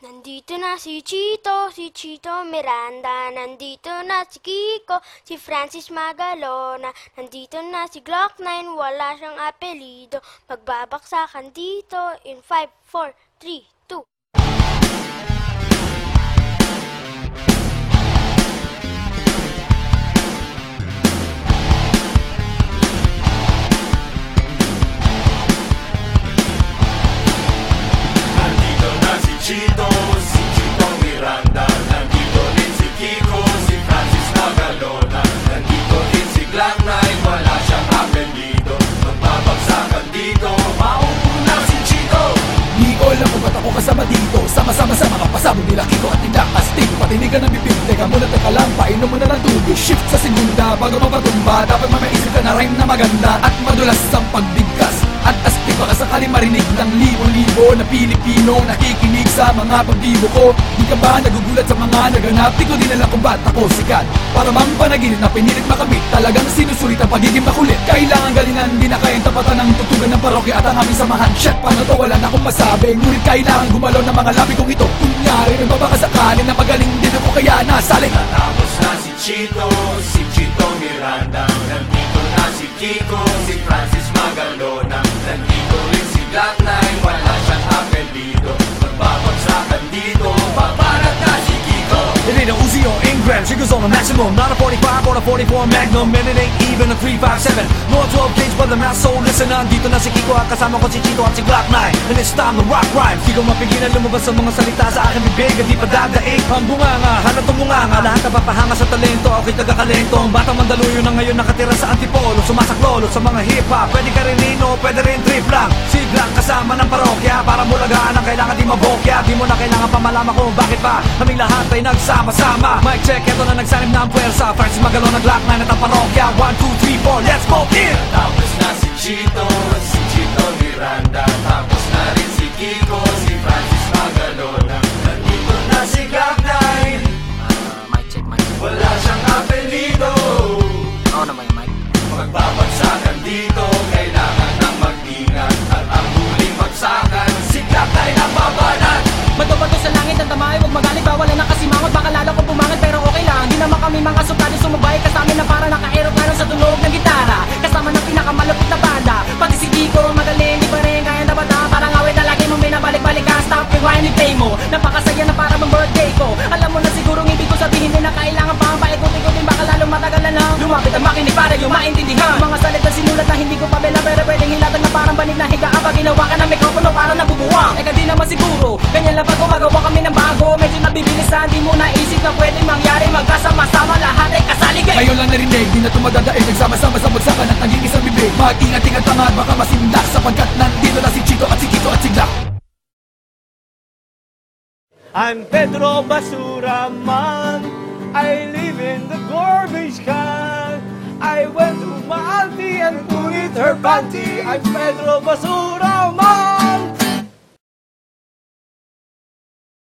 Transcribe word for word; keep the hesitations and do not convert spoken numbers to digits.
Nandito na si Chito, si Chito Miranda. Nandito na si Kiko, si Francis Magalona. Nandito na si Glock nine, wala siyang apelido. Magbabaksakan dito in five, four, three, two. Chito, si Chito Miranda. Nandito din si Kiko, si Francis Magalona. Nandito din si Glock nine, wala siyang apelido. Magbabagsakan dito, maupo na si Chito. Di ko alam kung ba't ako kasama dito. Sama-sama sa mga pasabog nila Kiko at tindak astig. Patinigan ng bibig, teka muna teka lang, painom mo na ng tubig. Shift sa segunda bago mapatumba. Dapat mamaisip ka na rhyme na maganda at madulas ang pagbigkas. At astig baka sakali marinig ng libo-libo na Pilipino nakikinig sa mga pagbibo ko. Di ka ba nagugulat sa mga naganap? Di ko din alam kung ba't ako sikat. Para mang panaginip na pinilit makamit. Talagang sinusulit ang pagiging makulit. Kailangan galingan, di na kayang tapatan ng tutugan ng parokya at ang aming samahan. Shit, paano to? Wala na akong masabi. Ngunit kailangan gumalaw ng mga labi kong ito. Kunyari, nagbabakasakali na magaling din ako kaya nasaling. Natapos na si Chito, si Chito Miranda. Nandito na si Kiko, si Francis Magalona. Nandito rin si Glock nine, wala siyang apelido. Magbabagsakan dito, babarat na si Kiko. It ain't a Uzi or Ingram, triggers on the maximum. Not a forty-five or a forty-four Magnum, and it ain't even a three five seven. No a twelve gauge, but the mass soul listen. Nandito na si Kiko at kasama ko si Chito at si Glock nine. And it's time to rock rhymes. Di ko mapigilan lumabas sa mga salita sa aking bibig. At di pa dadaig ang bunganga, halat ang bunganga. Lahat na papahanga sa talento, ako'y taga-kalento. Ang batang Mandaluyo na ngayon nakatira sa Antipolo. Sumasaklolo sa mga hip-hop, pwede ka rin nino, pwede rin trip lang. Si Glock kasama ng parokya, para mulagaan ang kailangan di mabokya. Di mo na kailangan pa malaman kung bakit pa kaming lahat ay nagsama-sama. Mic check, eto na nagsanib na ang puwersa. Francis Magalona, Glock nine at ang parokya. One, two, three, four, let's go in! Tapos na si Chito, si Chito Miranda. Tapos na rin si Kiko, si Francis Magalona. Nandito na si Glock nine, Mic check, mic check. wala siyang apelido. Oo naman yung mic. Magbabagsakan dito, kailangan ng mag-ingat. At ang huling bagsakan, si Glock nine ang babanat. Bato-bato sa langit ang tamay, huwag magalit, bawal na nakasimangot. Baka lalo kong pumangat pero okay lang. Di naman kami mga suplado, sumabay ka sa amin na para naka-aeroplano sa tunog ng gitara. Kasama ng pinakamalupit na banda. Pati si Kiko, magaling, di pa rin kaya na bata. Parang awit na lagi mong binabalik-balik ka. Stop, rewind, play mo. Napakasaya na para bang birthday ko. Alam mo na sigurong ibig ko sabihin din na kailangan pa ang paikot-ikotin. Baka lalo matagalan na lumapit ang makinig para yung maintindihan. Mga salita sinulat na hindi ko pa bela, pero pwedeng hilatan na parang banig na higa. Kapag ginawa ka ng mikropono para nabubuwang. Eka di naman siguro, ganyan lang pag gumagawa kami ng bago. Medyo nabibilisan, di mo naisip na pwedeng mangyari. Magkasama-sama lahat ay kasaligay. Ngayon lang narinig, di na tumadadaig. Nagsama-sama sa bagsakan at naging isang bibig. Mag-ingat-ingat pa nga, baka masindak. Sapagkat nandito na si Chito at si Kiko at si Glock. I'm Pedro Basura man. I live in the garbage can. I went to my auntie and put it her panty. I'm Pedro Basura man.